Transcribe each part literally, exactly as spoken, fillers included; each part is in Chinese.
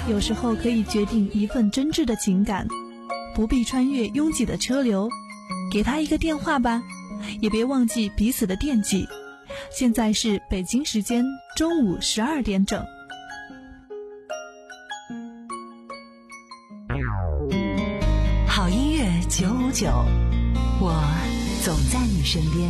有时候可以决定一份真挚的情感，不必穿越拥挤的车流，给他一个电话吧，也别忘记彼此的惦记。现在是北京时间中午十二点整。 好音乐九五九，我总在你身边。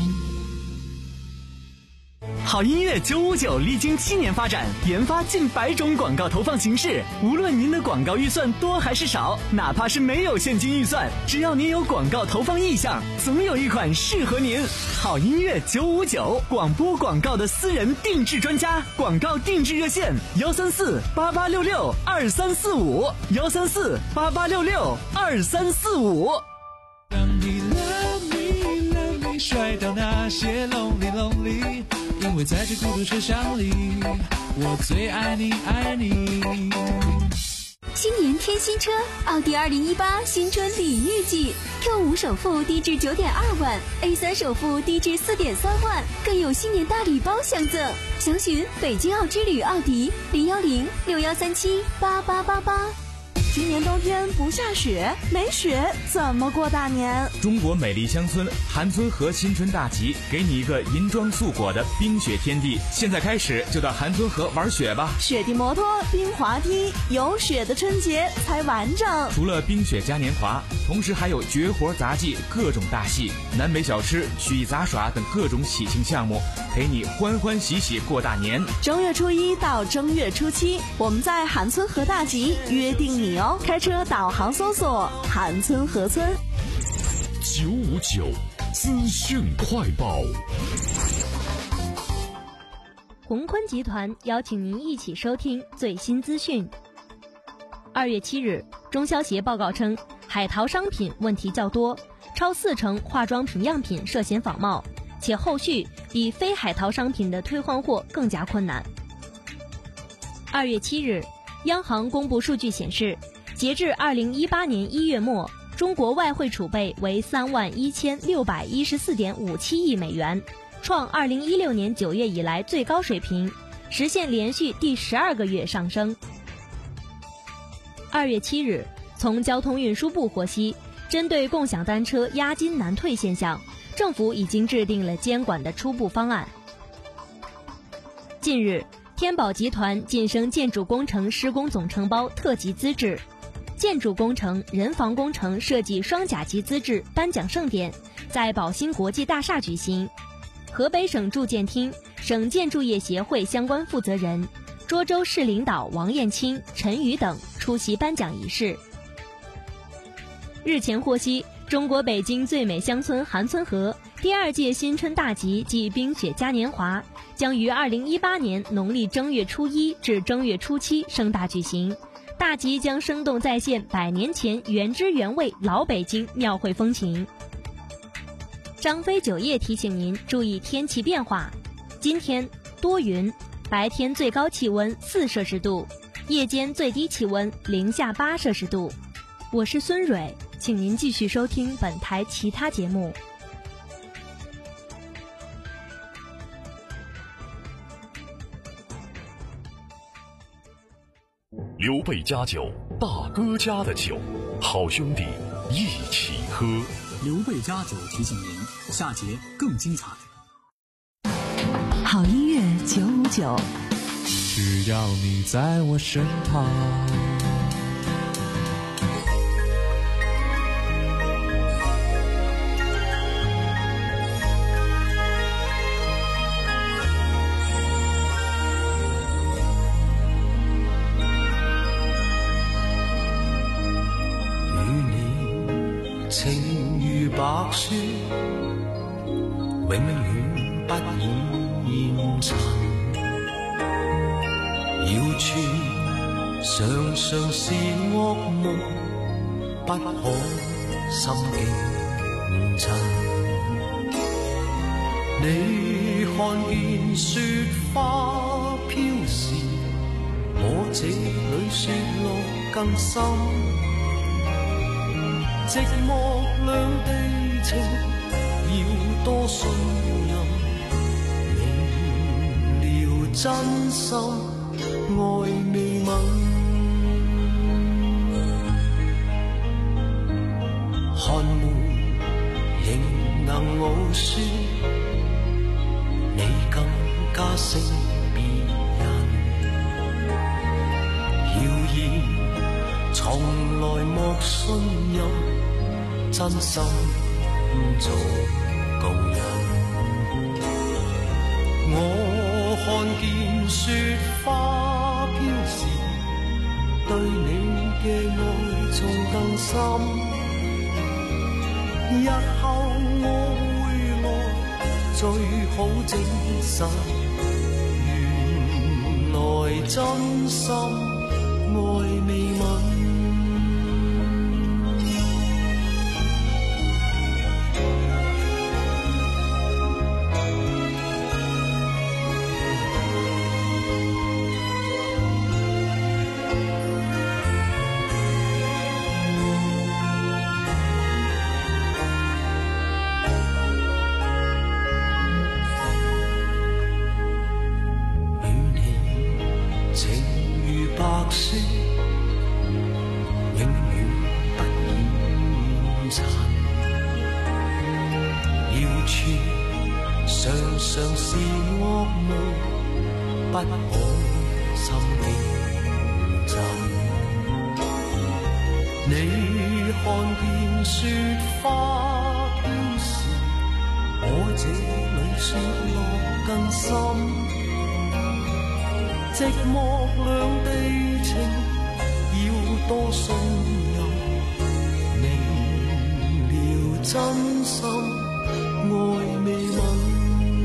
好音乐九五九历经七年发展，研发近百种广告投放形式。无论您的广告预算多还是少，哪怕是没有现金预算，只要您有广告投放意向，总有一款适合您。好音乐九五九，广播广告的私人定制专家，广告定制热线幺三四八八六六二三四五幺三四八八六六二三四五。 让你 love me love me 甩掉那些 lonely lonely，因为在这孤独车厢里，我最爱你爱你。 新年添新车，奥迪二零一八新春礼遇季 ，Q 五首付低至九点二万 ，A 三首付低至四点三万，更有新年大礼包相赠。详询北京奥之旅奥迪零幺零六幺三七八八八八。 今年冬天不下雪，没雪怎么过大年？ 中国美丽乡村韩村河新春大集，给你一个银装素裹的冰雪天地。现在开始就到韩村河玩雪吧！ 雪地摩托、冰滑梯，有雪的春节才完整。 除了冰雪嘉年华，同时还有绝活杂技、各种大戏、南北小吃、曲艺杂耍等各种喜庆项目，陪你欢欢喜喜过大年。 正月初一到正月初七，我们在韩村河大集约定你哦。开车导航搜索韩村河村。 九五九资讯快报。 宏坤集团邀请您一起收听最新资讯。二月七日，中消协报告称，海淘商品问题较多，超四成化妆品样品涉嫌仿冒，且后续比非海淘商品的退换货更加困难。二月七日，央行公布数据显示，截至二零一八年一月末，中国外汇储备为三万一千六百一十四点五七亿美元，创二零一六年九月以来最高水平，实现连续第十二个月上升。二月七日，从交通运输部获悉，针对共享单车押金难退现象，政府已经制定了监管的初步方案。近日，天宝集团晋升建筑工程施工总承包特级资质，建筑工程、人防工程设计双甲级资质颁奖盛典在宝兴国际大厦举行，河北省住建厅、省建筑业协会相关负责人、涿州市领导王艳青、陈宇等出席颁奖仪式。日前获悉，中国北京最美乡村韩村河第二届新春大集暨冰雪嘉年华将于二零一八年农历正月初一至正月初七盛大举行。大集将生动再现百年前原汁原味老北京庙会风情。张飞酒业提醒您注意天气变化，今天多云，白天最高气温四摄氏度，夜间最低气温零下八摄氏度。我是孙蕊，请您继续收听本台其他节目。 刘备家酒，大哥家的酒，好兄弟一起喝。 刘备家酒提醒您，下节更精彩。 好音乐九五九， 只要你在我身旁。 情如白雪，永遠不染塵。謠傳常常是惡夢，不可心驚震。你看見雪花飄時，我這裏雪落更深。寂寞兩地情，要多信任，明了真心愛未泯。 寒门仍能傲雪，你更加胜别人。谣言从来莫信任，真心做共人。我看见雪花飘时，对你嘅爱仲更深。日後我會來，最好證實，原來真心愛未泯。不可心驚震，你看見雪花飄時，我這裏雪落更深。寂寞兩地情，要多信任，明了真心愛未泯。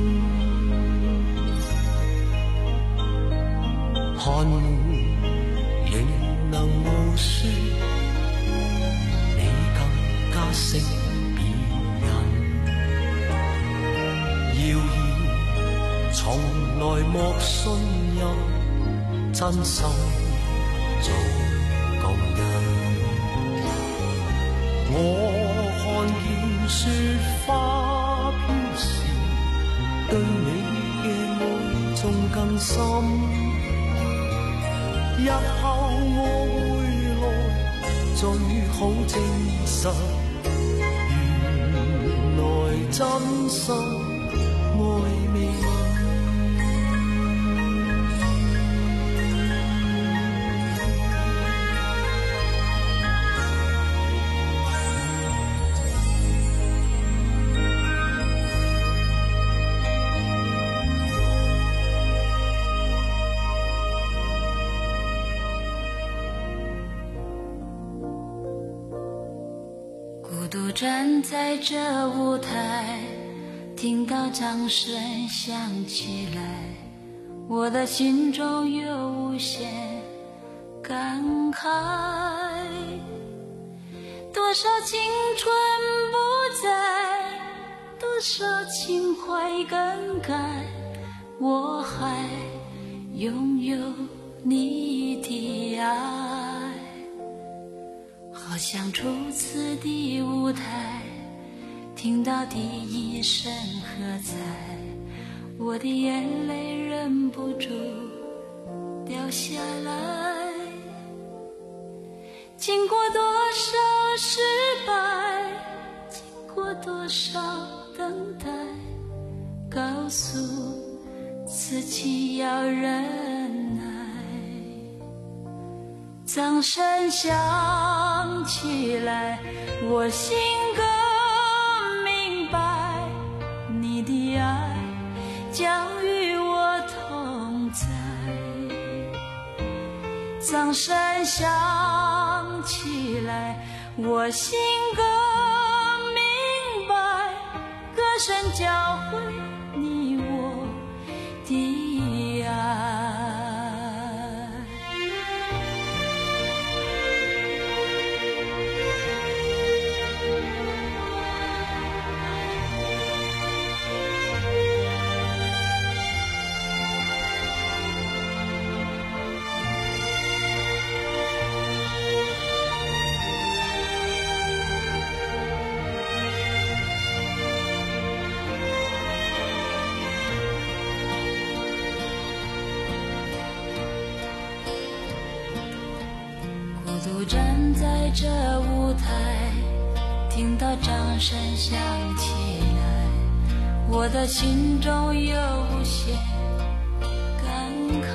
寒門仍能傲雪，你更加勝別人。謠言從來莫信任，真心做共人。我看見雪花飄時，對你嘅愛仲更深。日後我會來，最好證實，原來真心愛未泯。 独站在这舞台，听到掌声响起来，我的心中有无限感慨。多少青春不在，多少情怀更改，我还拥有你的爱。好像初次的舞台，听到第一声喝彩，我的眼泪忍不住掉下来。经过多少失败，经过多少等待，告诉自己要忍耐。掌声响起来，我心更明白，你的爱将与我同在。掌声响起来，我心更明白，歌声教会你我的爱。独站在这舞台， 听到掌声响起来，我的心中有无限感慨。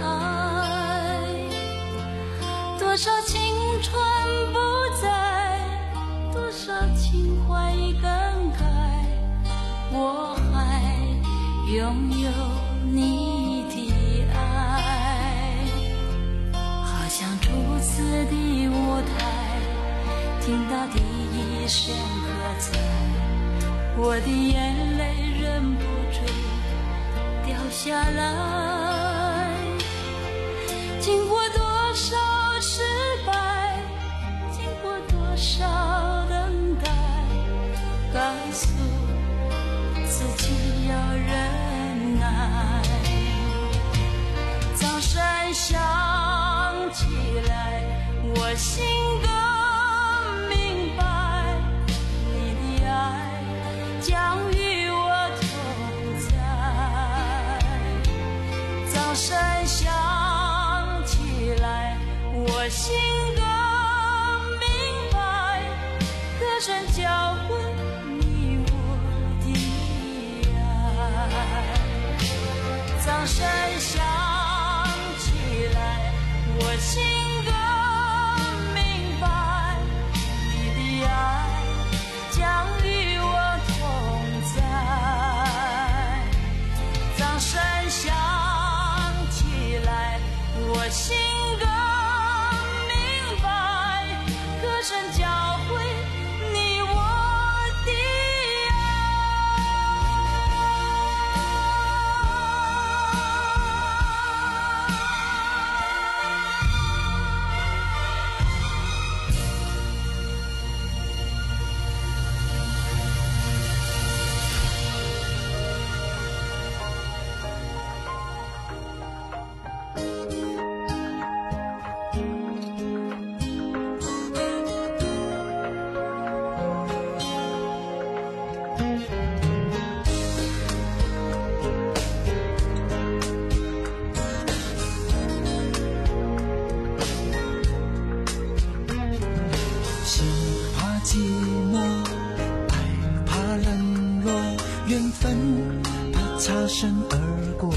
多少青春不在，多少情怀已更改，我还拥有你的爱。好像初次的舞台，听到第一声喝彩，我的眼泪忍不住掉下来。经过多少失败，经过多少等待，告诉自己要忍耐。掌声响起来，我心更明白，你的爱将与我同在。掌声响起来，我心更明白，歌声教会你我的爱。掌声响起来，我心更明白，你的爱将与我同在。掌声响起来，我心更明白，歌声教会你我的擦身而过，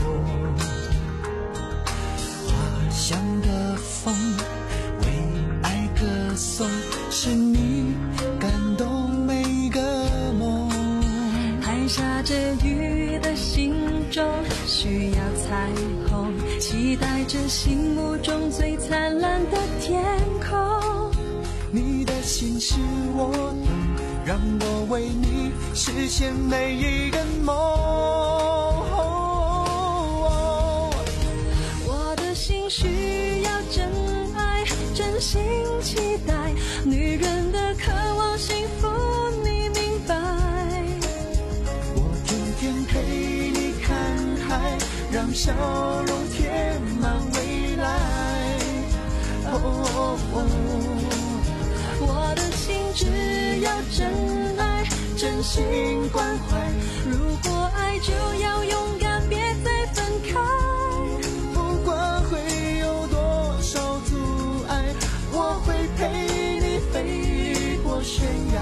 花香的风为爱歌颂，是你感动每个梦。 还下着雨的心中需要彩虹，期待着心目中最灿烂的天空。 你的心是我懂，让我为你实现每一个梦。 我的心需要真爱，真心期待，女人的渴望幸福你明白。 我天天陪你看海，让笑容填满未来。哦哦哦， 我的心只要真爱，真心关怀，如果爱就要勇敢，别再分开。 不管会有多少阻碍，我会陪你飞过悬崖，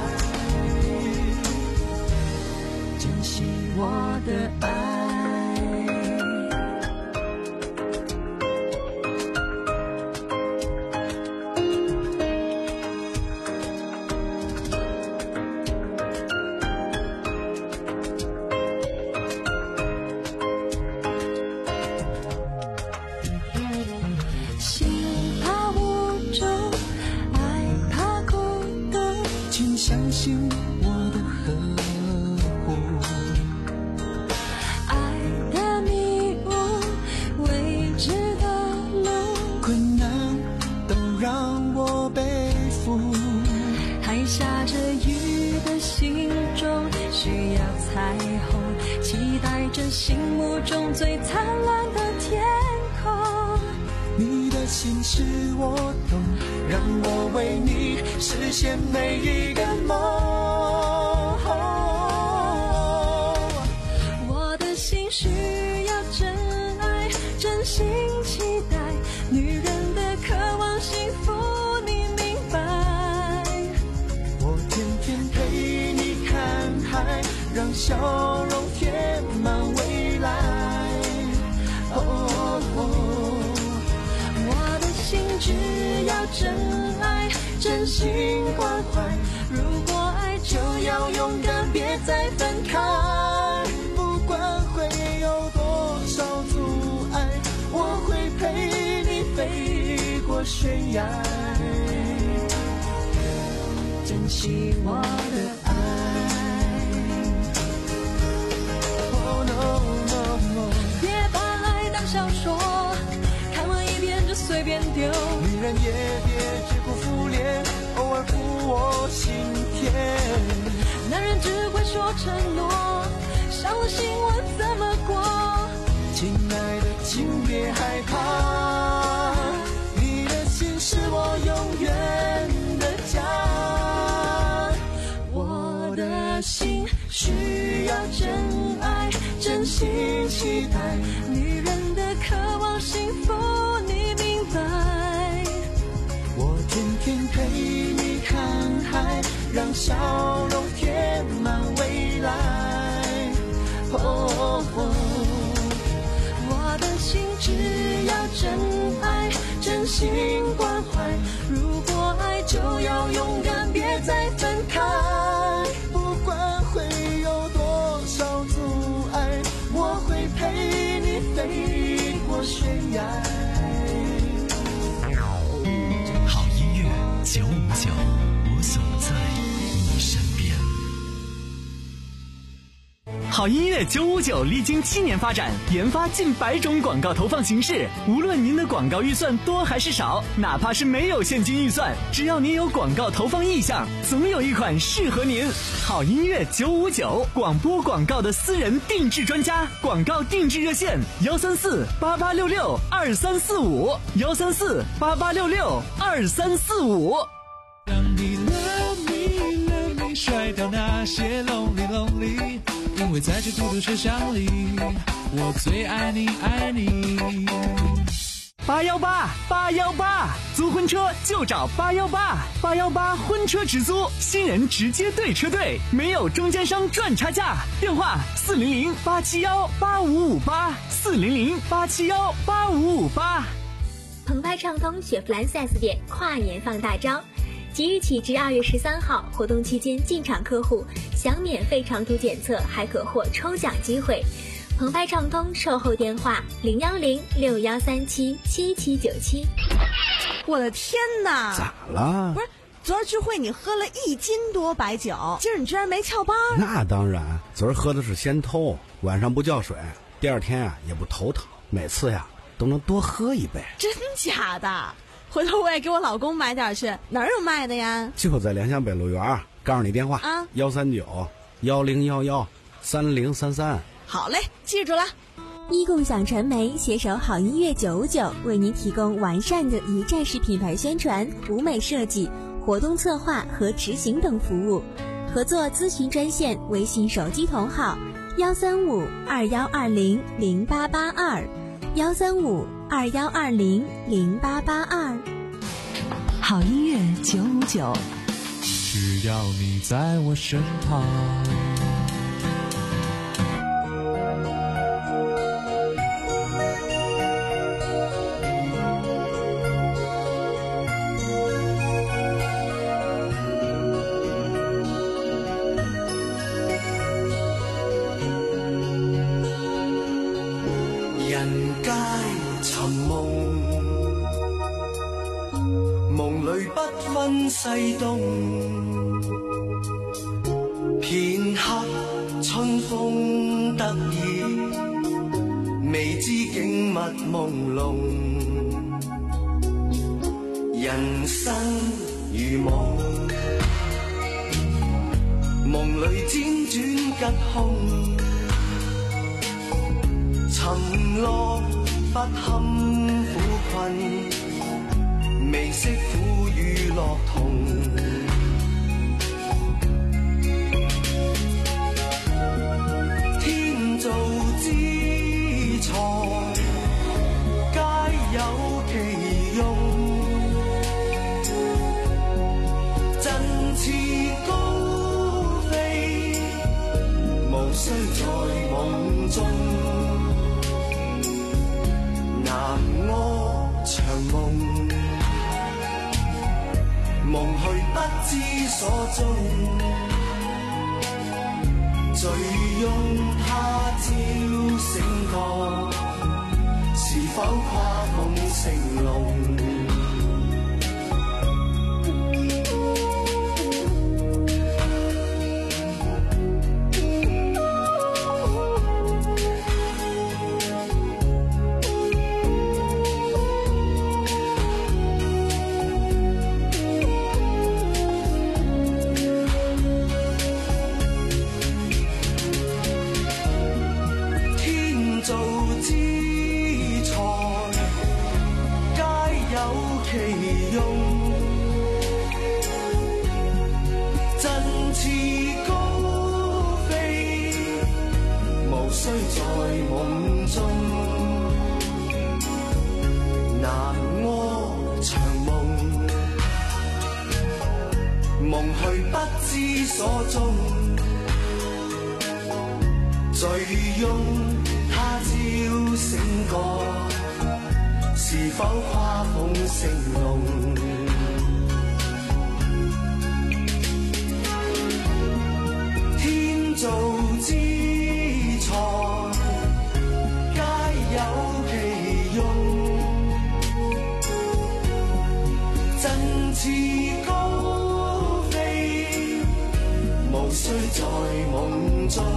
珍惜我的爱。相信我的呵护， 爱的迷雾，未知的路， 困难都让我背负。 还下着雨的心中需要彩虹，期待着心目中最灿烂的天空。 你的心是我懂，让我为你实现每一个梦。 我的心需要真爱，真心期待，女人的渴望幸福你明白。 我天天陪笑容填满未来。哦哦， 我的心只要真爱，真心关怀。如果爱就要勇敢，别再分开。 不管会有多少阻碍，我会陪你飞过悬崖。 珍惜我的爱。 Oh no no no， 别把爱当小说，看完一遍就随便丢。 女人也别只顾敷脸，偶尔抚我心田。 男人只会说承诺，伤了心我怎么过？ 亲爱的，请别害怕，你的心是我永远的家。 我的心需要真爱，真心期待。女人的渴望幸福，你明白？ 我天天陪你看海，让笑容填满未来。哦哦， 我的心只要真爱，真心关怀。如果爱就要勇敢，别再分开。 不管会有多少阻碍，我会陪你飞过悬崖。 好音乐九五九，我总在你身边。 好音乐九五九历经七年发展，研发近百种广告投放形式。无论您的广告预算多还是少，哪怕是没有现金预算，只要您有广告投放意向，总有一款适合您。好音乐九五九，广播广告的私人定制专家，广告定制热线：幺三四八八六六二三四五，幺三四八八六六二三四五。 让你 love me love me， 甩掉那些 lonely lonely。因为在这孤独车厢里，我最爱你爱你。 八幺八八幺八，租婚车就找八幺八，八幺八婚车直租，新人直接对车队，没有中间商赚差价。电话四零零八七幺八五五八，四零零八七幺八五五八。 澎湃畅通雪佛兰 四 S 店跨年放大招。即日起至二月十三号，活动期间进场客户享免费长途检测，还可获抽奖机会。澎湃畅通售后电话零幺零六幺三七七七九七。 我的天哪！ 咋了？ 不是，昨儿聚会你喝了一斤多白酒，今儿你居然没翘班？ 那当然，昨儿喝的是仙偷，晚上不叫水，第二天啊也不头疼，每次呀都能多喝一杯。 真假的？回头我也给我老公买点去，哪儿有卖的呀？ 就在联想北路园，告诉你电话啊，幺三九幺零幺幺三零三三。 好嘞，记住了。 一共享传媒携手好音乐九五九，为您提供完善的一站式品牌宣传、舞美设计、活动策划和执行等服务。合作咨询专线：微信手机同号幺三五二幺二零零八八二，幺三五二幺二零零八八二。 好音乐九五九， 只要你在我身旁。 人皆尋夢，夢裏不分西東。片刻春風得意，未知景物朦朧。人生如夢，夢裏輾轉吉凶。沉落不堪苦困，未識苦與樂同。天造之材，皆有其用。振翅高飛，無需知所蹤，醉擁他朝醒覺，是否跨鳳成龍？所蹤，醉擁他朝醒覺，是否跨鳳成龍？天造之材，皆有其用，振翅高飛，無需在夢中，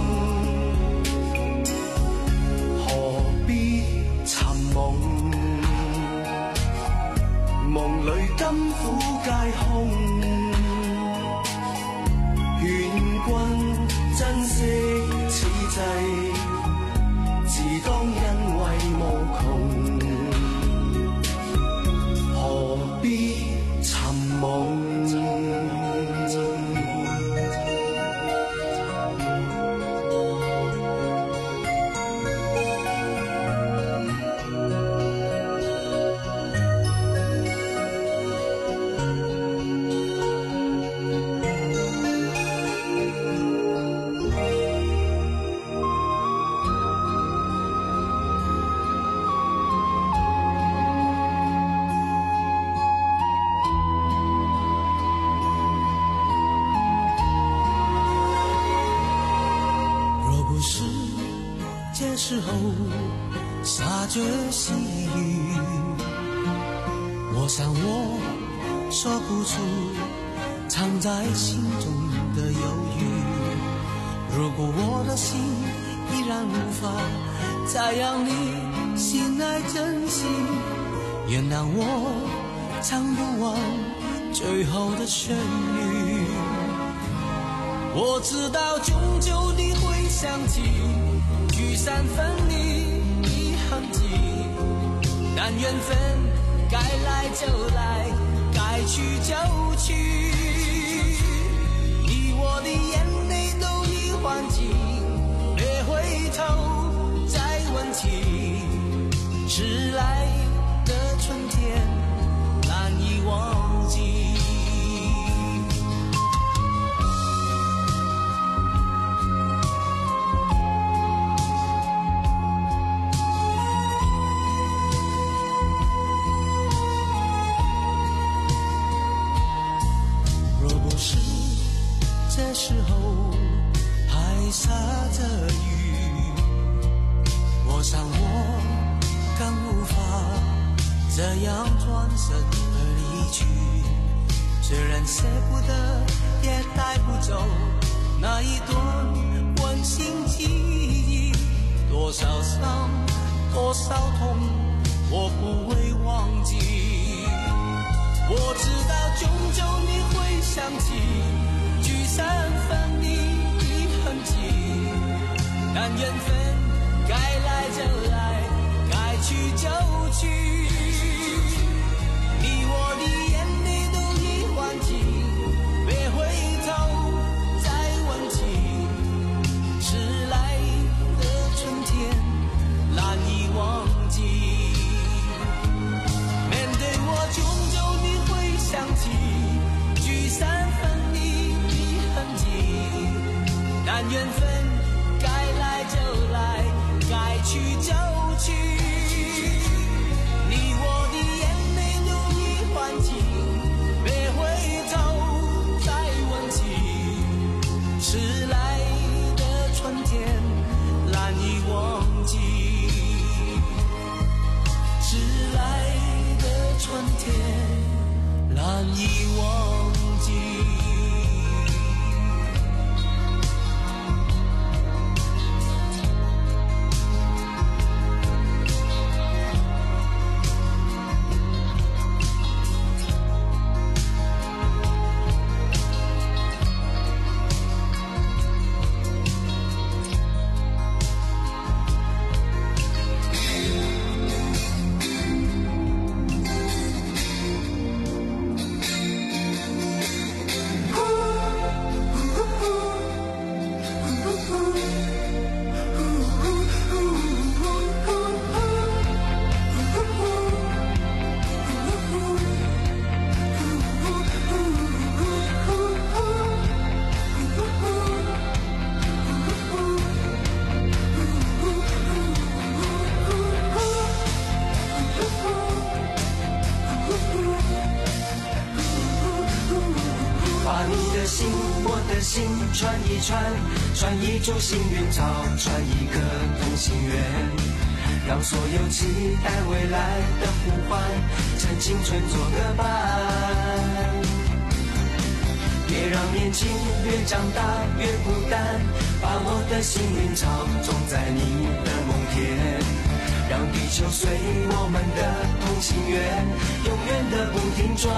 何必尋夢？夢裏甘苦皆空，勸君珍惜此際，自當因為無窮，何必尋夢？时候下着细雨，我想我说不出藏在心中的忧郁。如果我的心依然无法再让你信赖真心，原谅我唱不完最后的旋律。我知道终究你会想起聚散分离的痕迹，但缘分该来就来，该去就去。你我的眼泪都已换尽，别回头再问起，迟来的春天难以忘记。这时候还下着雨，我想我更无法这样转身而离去。虽然舍不得也带不走那一段温馨记忆，多少伤多少痛我不会忘记。我知道终究你会想起聚散分离的痕迹，但缘分该来就来，该去就去。你我的眼泪都已换尽，别回头再问起，迟来的春天难以忘记。面对我终究你会想起聚散分离但缘分该来就来，该去就去。你我的眼泪都已换尽，别回头再的心串一串，串一株幸运草，串一个同心圆。让所有期待未来的呼唤，趁青春做个伴。别让年轻越长大越孤单，把我的幸运草种在你的梦田。让地球随我们的同心圆，永远的不停转。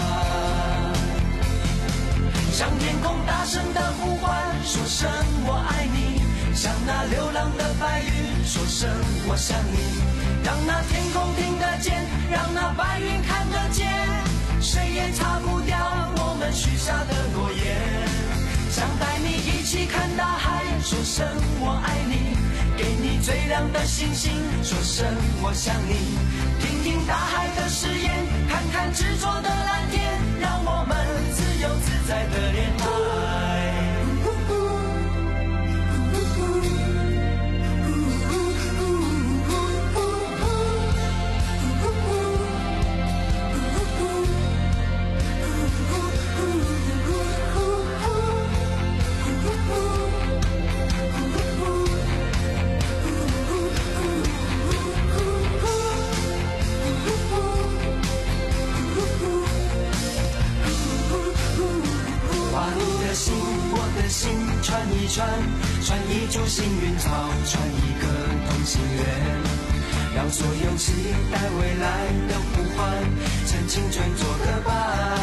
向天空大声的呼唤，说声我爱你。像那流浪的白云，说声我想你。让那天空听得见，让那白云看得见，谁也擦不掉我们许下的诺言。想带你一起看大海，说声我爱你。给你最亮的星星，说声我想你。听听大海的誓言，看看执着的蓝天，让我们自由自在的恋爱。心串一串，串一株幸运草，串一个同心圆。让所有期待未来的呼唤，趁青春做个伴。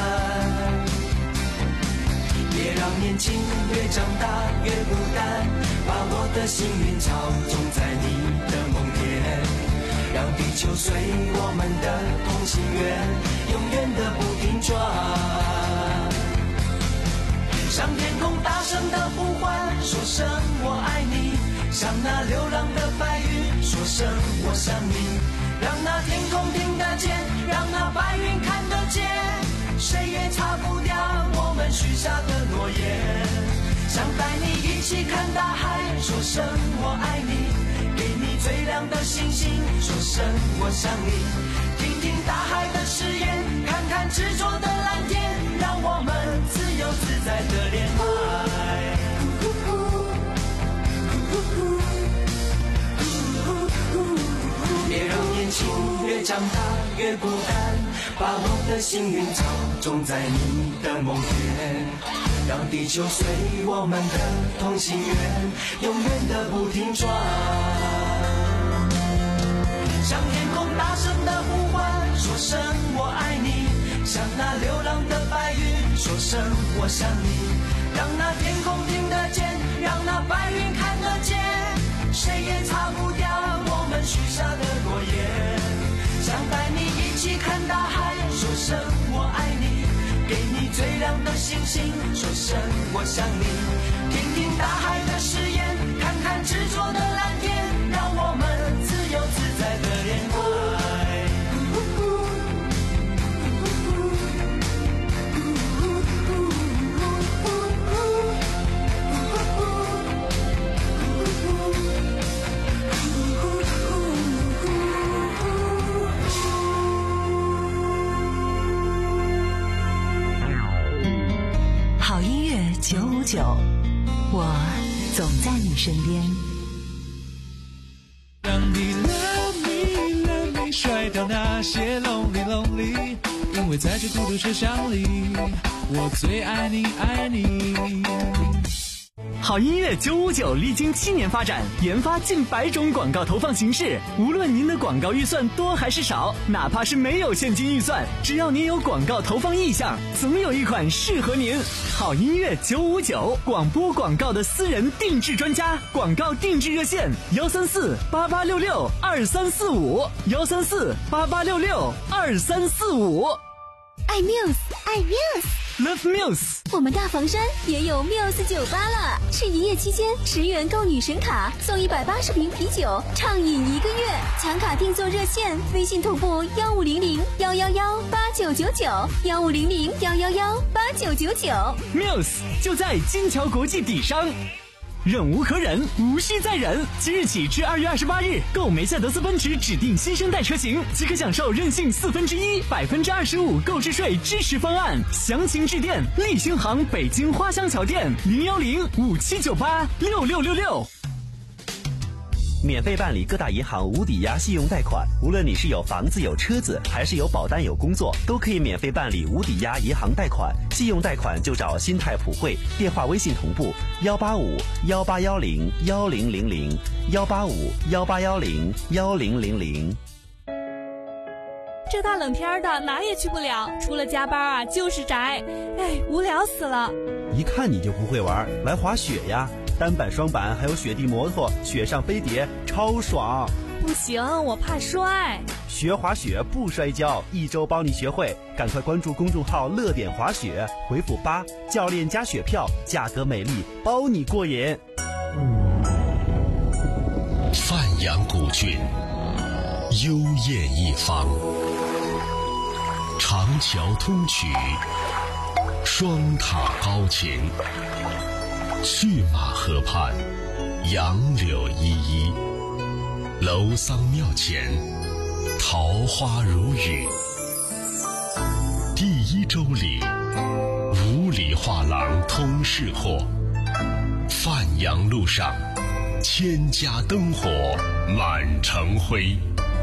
别让年轻越长大越孤单，把我的幸运草种在你的梦田。让地球随我们的同心圆，永远的不停转。向天空大声的呼唤，说声我爱你。像那流浪的白云，说声我想你。让那天空听得见，让那白云看得见，谁也擦不掉我们许下的诺言。想带你一起看大海，说声我爱你。给你最亮的星星，说声我想你。听听大海的誓言，看看执着的蓝天，让我们自由自在的恋爱。别让年轻越长大越孤单，把我的幸运草种在你的梦田。让地球随我们的同心圆，永远的不停转。向天空大声的呼唤，说声我爱你。像那流浪的白云，说声我想你。让那天空听得见，让那白云看得见，谁也擦不掉我们许下的诺言。想带你一起看大海，说声我爱你。给你最亮的星星，说声我想你。听听大海的誓言，看看执着的蓝天，让我们自由自在的恋爱。 好音乐九五九，我总在你身边。 让你 love me love me 甩掉那些 lonely lonely， 因为在这孤独车厢里，我最爱你爱你。 好音乐九五九历经七年发展，研发近百种广告投放形式。无论您的广告预算多还是少，哪怕是没有现金预算，只要您有广告投放意向，总有一款适合您。好音乐九五九，广播广告的私人定制专家，广告定制热线：幺三四八八六六二三四五，幺三四八八六六二三四五。 爱 Muse， 爱 Muse。Love Muse， 我们大房山也有 Muse 酒吧了，是营业期间十元购女神卡送一百八十瓶啤酒，畅饮一个月。抢卡订座热线：微信同步幺五零零幺幺幺八九九九，幺五零零幺幺幺八九九九。 Muse 就在金桥国际底商。 忍无可忍，无需再忍。即日起至二月二十八日，购梅赛德斯奔驰指定新生代车型，即可享受任性四分之一、百分之二十五购置税支持方案。详情致电立新行北京花乡桥店零幺零五七九八六六六六。 免费办理各大银行无抵押信用贷款，无论你是有房子有车子，还是有保单有工作，都可以免费办理无抵押银行贷款。信用贷款就找新泰普惠，电话微信同步幺八五幺八幺零幺零零零幺八五幺八幺零幺零零零。 这大冷天的哪也去不了，除了加班啊就是宅，哎，无聊死了。 一看你就不会玩，来滑雪呀！单板、双板还有雪地摩托、雪上飞碟，超爽！ 不行，我怕摔。 学滑雪不摔跤，一周帮你学会。赶快关注公众号“乐点滑雪”，回复八，教练加雪票，价格美丽，包你过瘾。 范阳古郡，幽艳一方，长桥通衢，双塔高擎。去马河畔，杨柳依依，楼桑庙前，桃花如雨。第一周里，五里画廊通市货，范阳路上，千家灯火满城辉。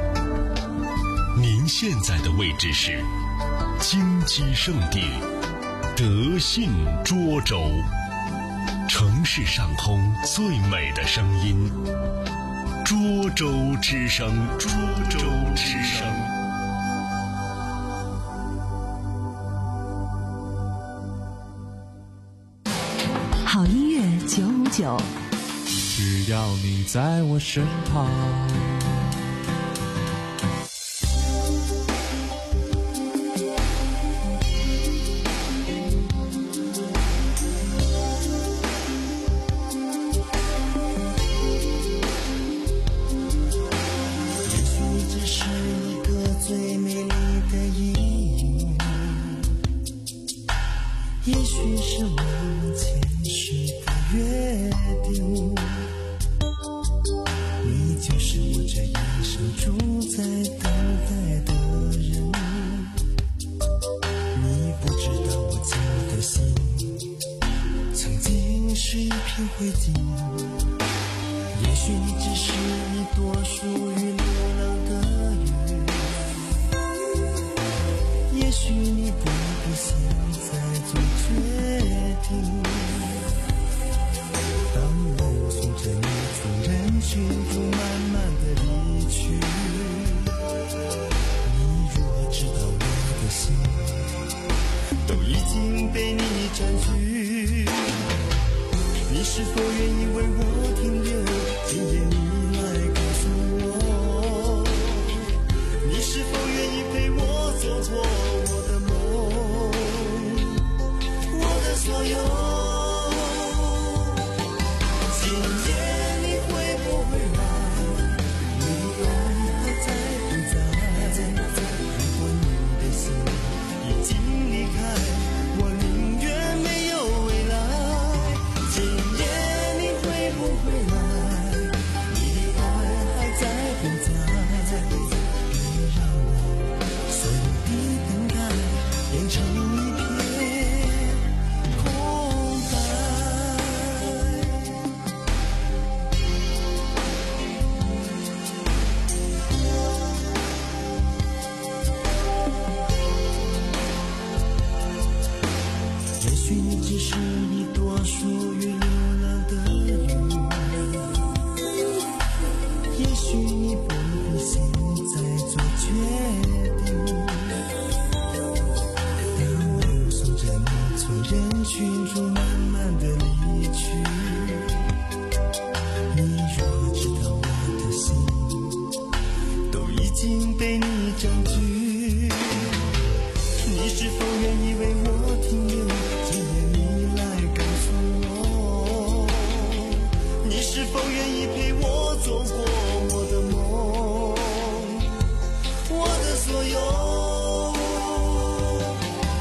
您现在的位置是金鸡圣地德信涿州。城市上空最美的声音，涿州之声，涿州之声。 好音乐九五九， 只要你在我身旁。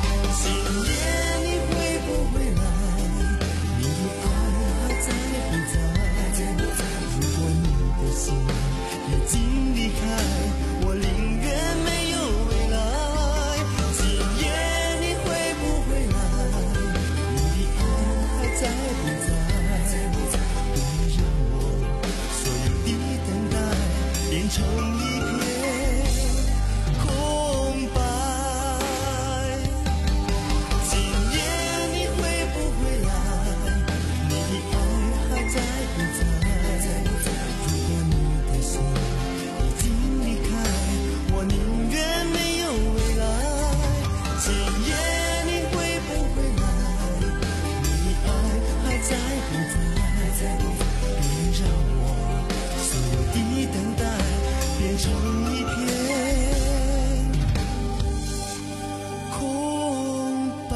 今夜你会不会来？你的爱还在不在？ 成一片空白。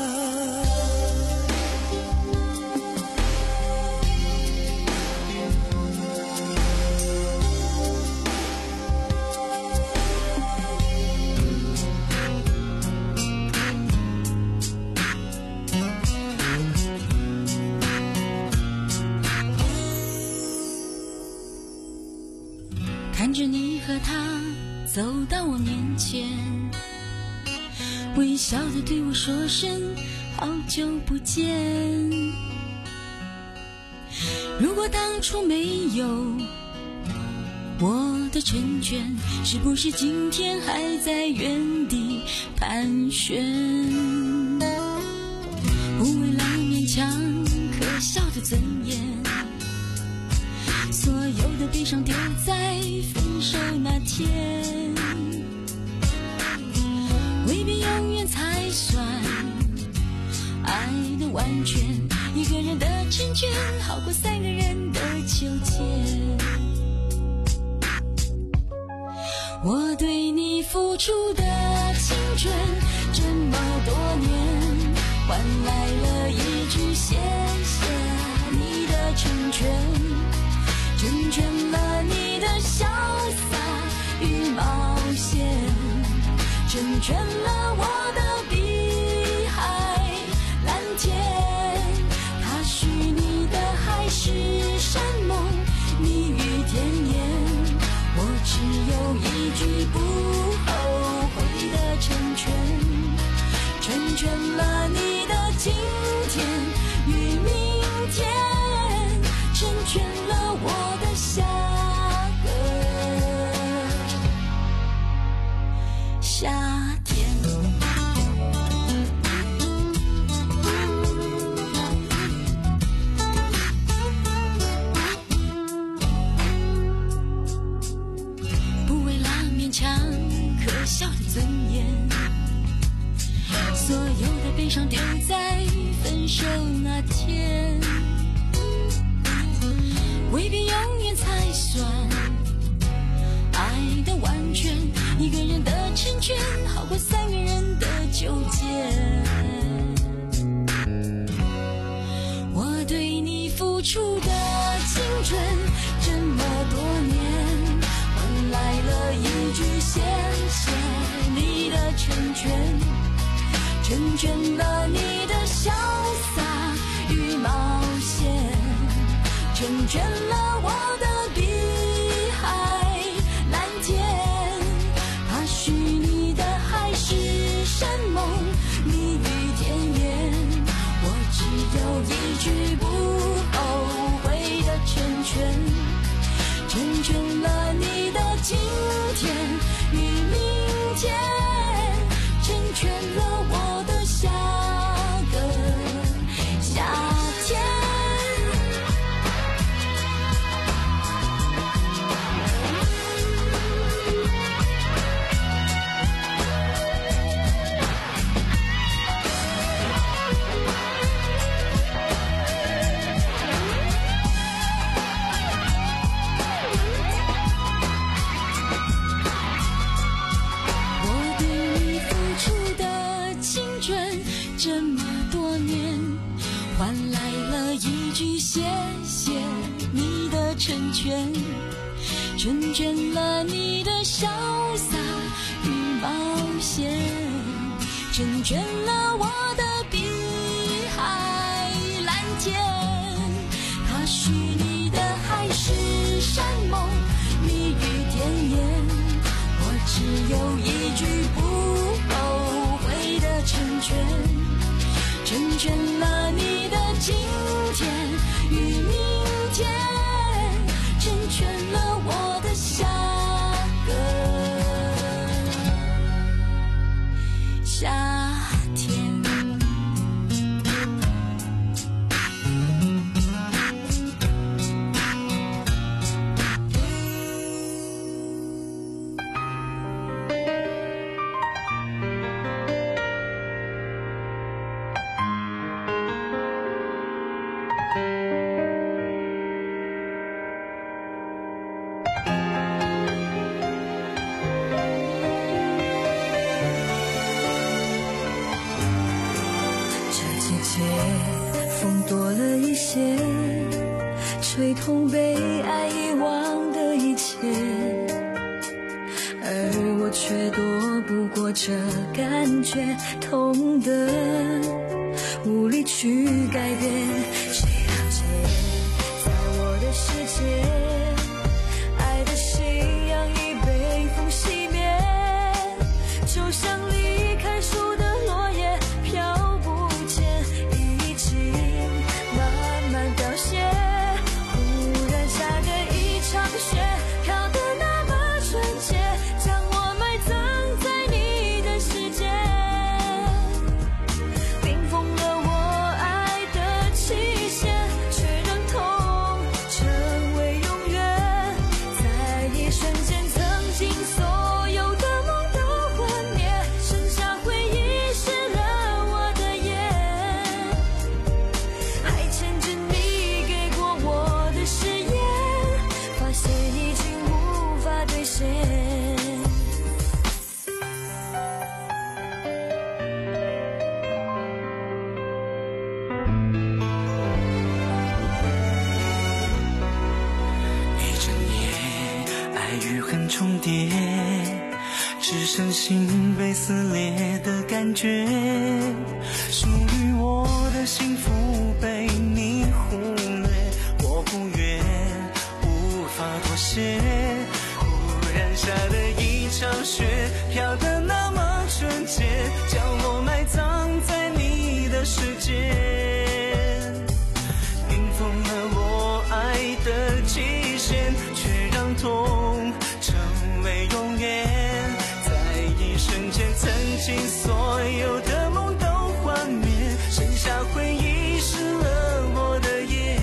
看着你和他走到我面前，微笑地对我说声好久不见。如果当初没有我的成全，是不是今天还在原地盘旋？不为了勉强可笑的尊严，所有的悲伤丢在分手那天，未必永远才算爱的完全。一个人的成全好过三个人的纠结。我对你付出的青春这么多年，换来了一句谢谢你的成全，成全了你的潇洒与冒险，成全了我的碧海蓝天。它许你的海誓山盟，蜜语甜言，我只有一句不后悔的成全，成全了你的今天与明天，成全了我的下个夏天。不为了勉强可笑的尊严，所有的悲伤丢在分手那天，未必永远才算爱的完全。一个人的成全好过三个人的纠结。我对你付出的青春这么多年，换来了一句谢谢你的成全，成全了你的潇洒与冒险，成全了我的碧海蓝天。它许你的海誓山盟，蜜语甜言，我只有一句不后悔的成全，成全了你的今天与明天，成全了我的下个夏天。这么多年，换来了一句谢谢你的成全，成全了你的潇洒与冒险，成全了我的碧海蓝天。它许你的海誓山盟，蜜语甜言，我只有一句不后悔的成全，成全了你的今天与明天，成全了我的下个夏天。 悲痛被爱遗忘的一切，而我却躲不过这感觉，痛得无力去改变。谁了解，在我的世界，爱的信仰已被风熄灭，就像离开树的落叶飘不见，已经慢慢凋谢。忽然下个一场雪，飘得那么纯洁，将我埋葬在你的世界，冰封了我爱的期限，却让痛成为永远。在一瞬间，曾经所有的梦都幻灭，剩下回忆湿了我的眼，还牵着你给过我的誓言，发现已经无法兑现。 一整夜，爱与恨重叠，只剩心被撕裂的感觉。属于我的幸福被你忽略，我不愿，无法妥协。忽然下的一场雪，飘得那么纯洁，将我埋葬在你的世界，冰封了我爱的期限，却让痛成为永远。在一瞬间，曾经所有的梦都幻灭，剩下回忆湿了我的眼，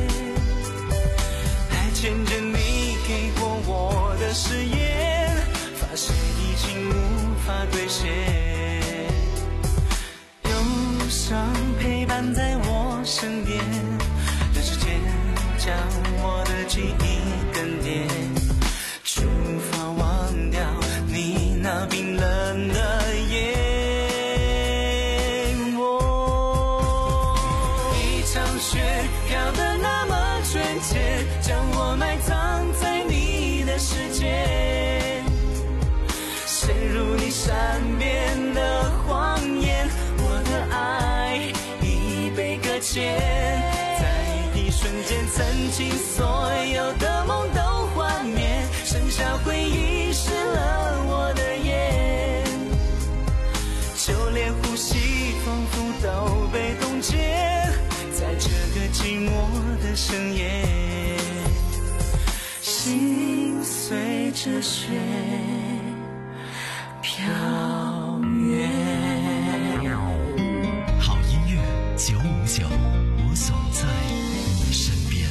还牵着你给过我的誓言，发现已经无法兑现。忧伤陪伴在我身边，人世间将我的记忆更迭，却无法忘掉你那冰冷的眼。我一场雪飘得那么纯洁，将我埋葬在你的世界，陷入你善变的谎言，我的爱已被搁浅。在一瞬间，曾经所有的梦都幻灭，剩下回忆湿了我的眼，就连呼吸仿佛都被冻结，在这个寂寞的深夜，心随着雪飘远。 好音乐九五九，我总在你身边。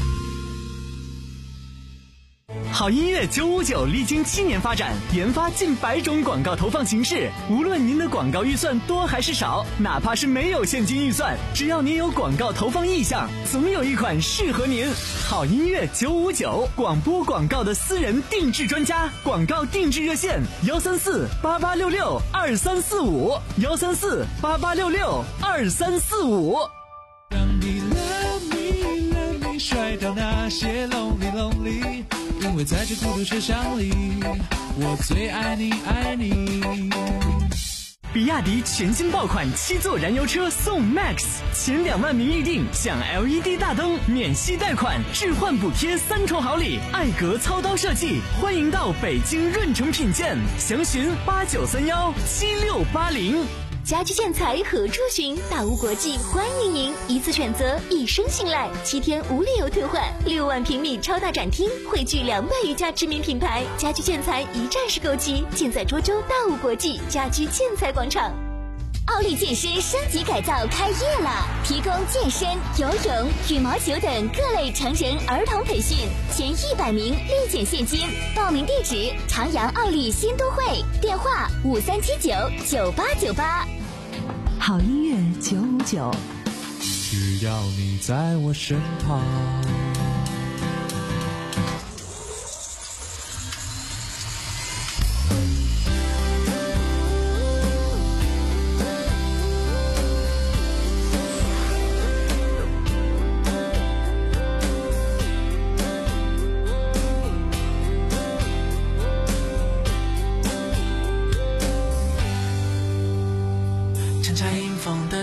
好音乐九五九历经七年发展，研发近百种广告投放形式。无论您的广告预算多还是少，哪怕是没有现金预算，只要您有广告投放意向，总有一款适合您。好音乐九五九，广播广告的私人定制专家，广告定制热线：幺三四八八六六二三四五，幺三四八八六六二三四五。 让你 love me love me 甩掉那些 lonely lonely， 因为在这孤独车厢里，我最爱你爱你。 比亚迪全新爆款七座燃油车送 Max， 前两万名预定享 L E D 大灯、免息贷款、置换补贴三重好礼，艾格操刀设计，欢迎到北京润城品鉴，详询八九三幺七六八零。 家居建材何处寻？大屋国际欢迎您，一次选择，一生信赖，七天无理由退换，六万平米超大展厅，汇聚两百余家知名品牌，家居建材一站式购齐，尽在涿州大屋国际家居建材广场。奥利健身升级改造开业啦！提供健身、游泳、羽毛球等各类成人、儿童培训，前一百名立减现金。报名地址：长阳奥利新都会，电话五三七九九八九八。 好音乐九五九， 只要你在我身旁。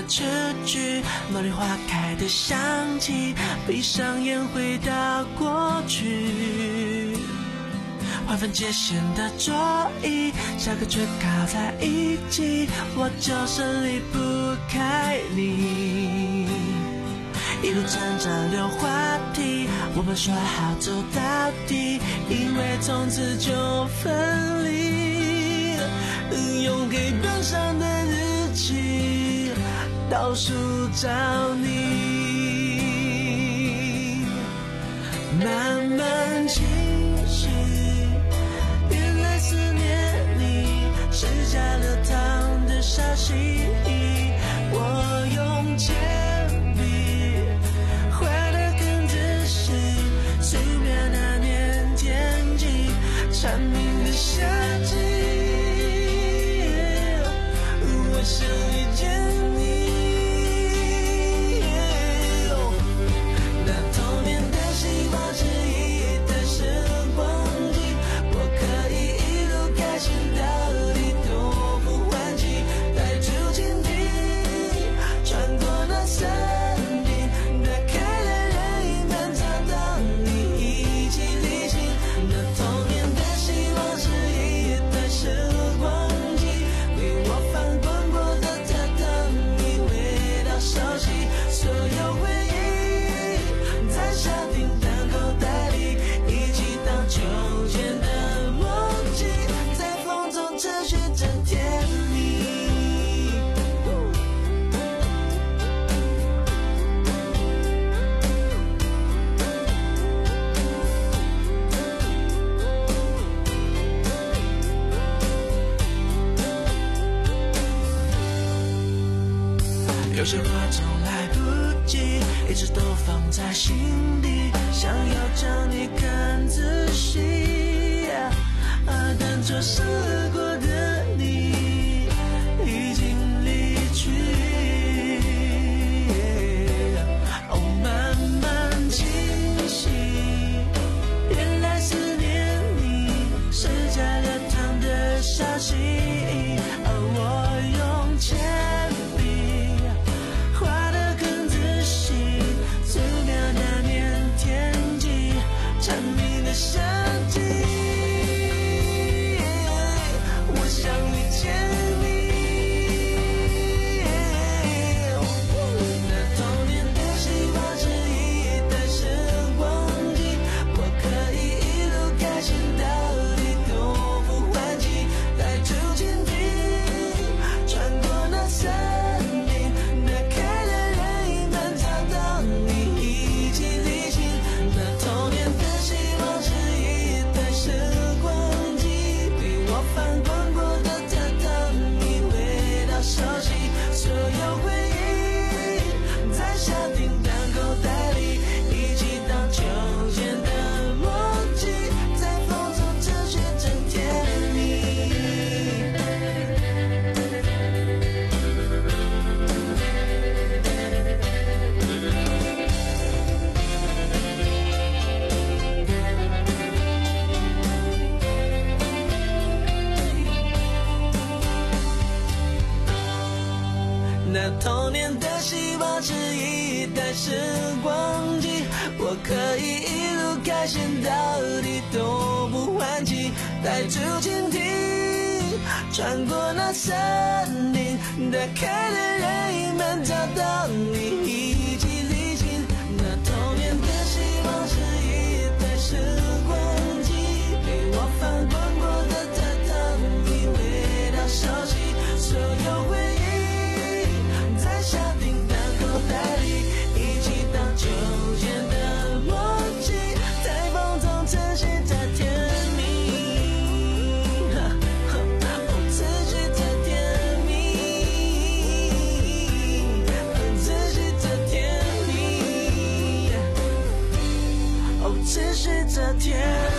雏菊，茉莉花开的香气，闭上眼回到过去。划分界限的桌椅，下课却靠在一起，我就是离不开你。一路站着溜话题，我们说好走到底，因为从此就分离。用黑板上的日期倒数找你，慢慢清晰，原来思念你是加了糖的消息。我用铅笔画得更仔细，素描那年天气，蝉鸣的夏季，我想遇见你。那童年的希望是一段时光机，我可以一路开心到底都不换气，带出蜻蜓，穿过那森林，打开了任意门，找到你一起旅行。那童年的希望是一段时光机，为我翻滚过的它等你回到熟悉，所有回忆在夏天的口袋里，一起荡秋千的梦境，在风中持续着甜蜜。有些话总来不及，一直都放在心底，想要将你看仔细，啊，但错失过的你已经离去。哦，慢慢清晰，原来思念你是加了糖的消息。而我用铅笔画得更仔细，素描那年天气，蝉鸣的夏季，我想遇见你。那童年的希望是一段时光机，我可以一路开心到底都不换气，带出蜻蜓，穿过那森林，打开了任意门，找到你一起旅行。那童年的希望是一段时光机，被我翻滚过的它等你回到熟悉，所有回忆在夏天的口袋里，一起荡秋千的默契，在风中持续着甜蜜。那童年的希望是一台时光机，我可以一路开心到底都不换气，带出蜻蜓，穿过那森林，打开了任意门，找到你一起旅行。那童年的希望是一台时光机，被我翻滚过的它等你回到熟悉，所有回忆在夏天的口袋里，一起荡秋千的默契，在风中持续着甜蜜，哦，持续着甜蜜，持续着甜蜜，哦，持续着甜蜜。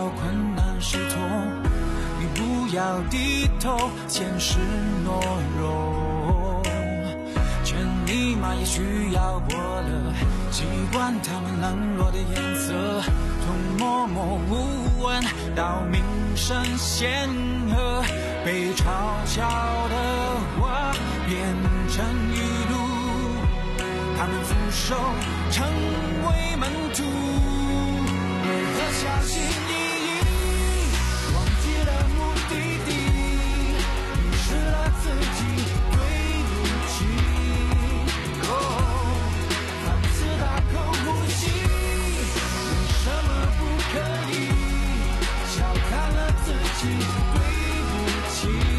到困难时痛，你不要低头，现实懦弱。千里马也需要伯乐，习惯他们冷落的颜色，从默默无闻到名声显赫，被嘲笑的话变成语录，他们俯首成为门徒，为何小心翼翼忘记了目的地，迷失了自己，对不起。哦，放肆大口呼吸，为什么不可以？小看了自己，对不起。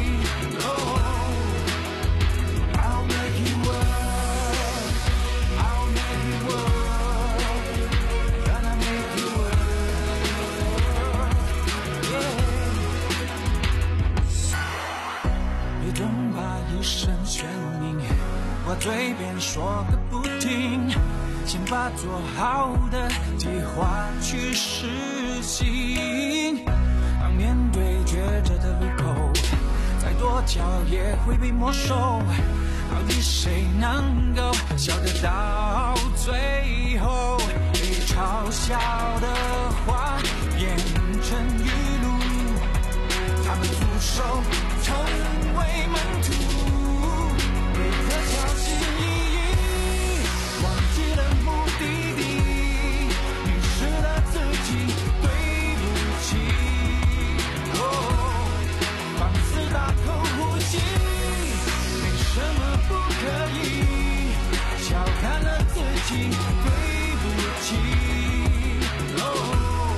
嘴边说个不停，先把做好的计划去实行。当面对抉择的路口，再跺脚也会被没收。到底谁能够笑得到最后？被嘲笑的话变成语录，他们俯首成为门徒。为何小心翼翼忘记了目的地，迷失了自己，对不起。哦，放肆大口呼吸，为什么不可以？小看了自己，对不起。哦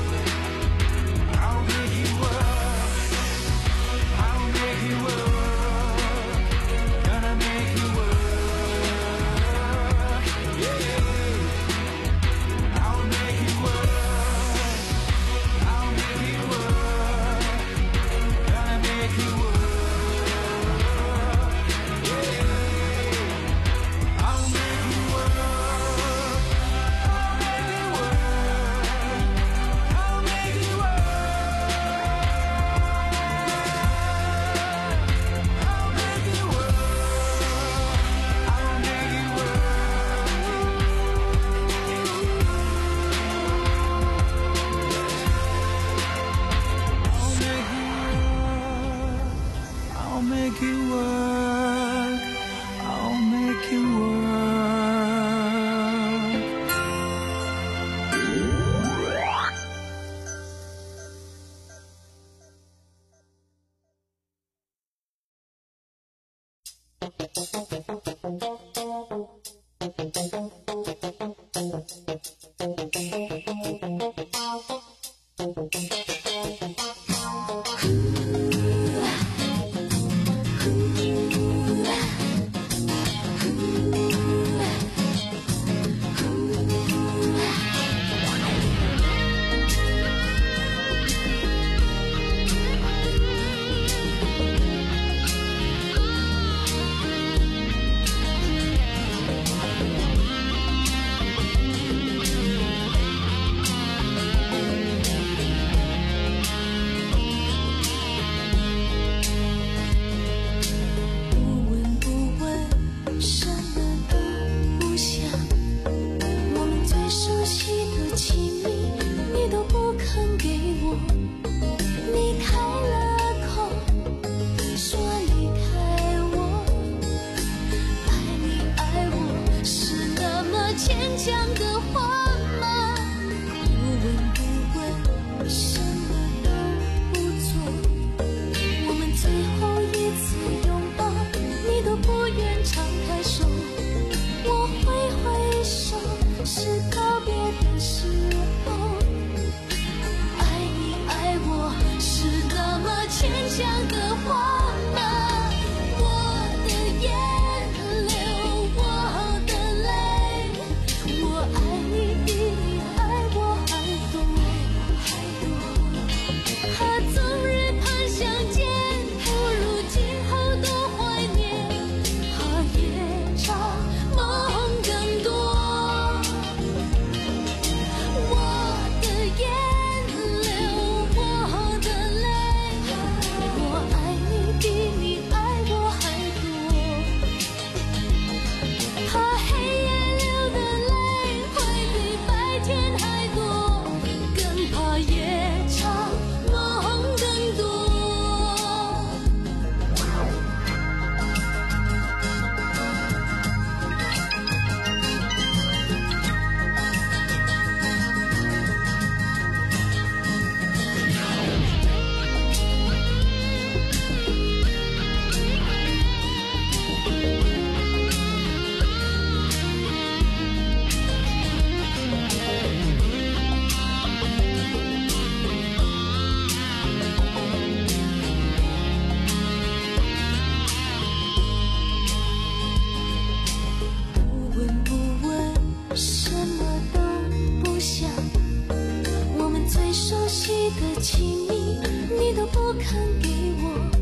，I'll make it work, I'll make it work, gonna make it work. I'll make it work, I'll make it work. I need 的亲密，你都不肯给我。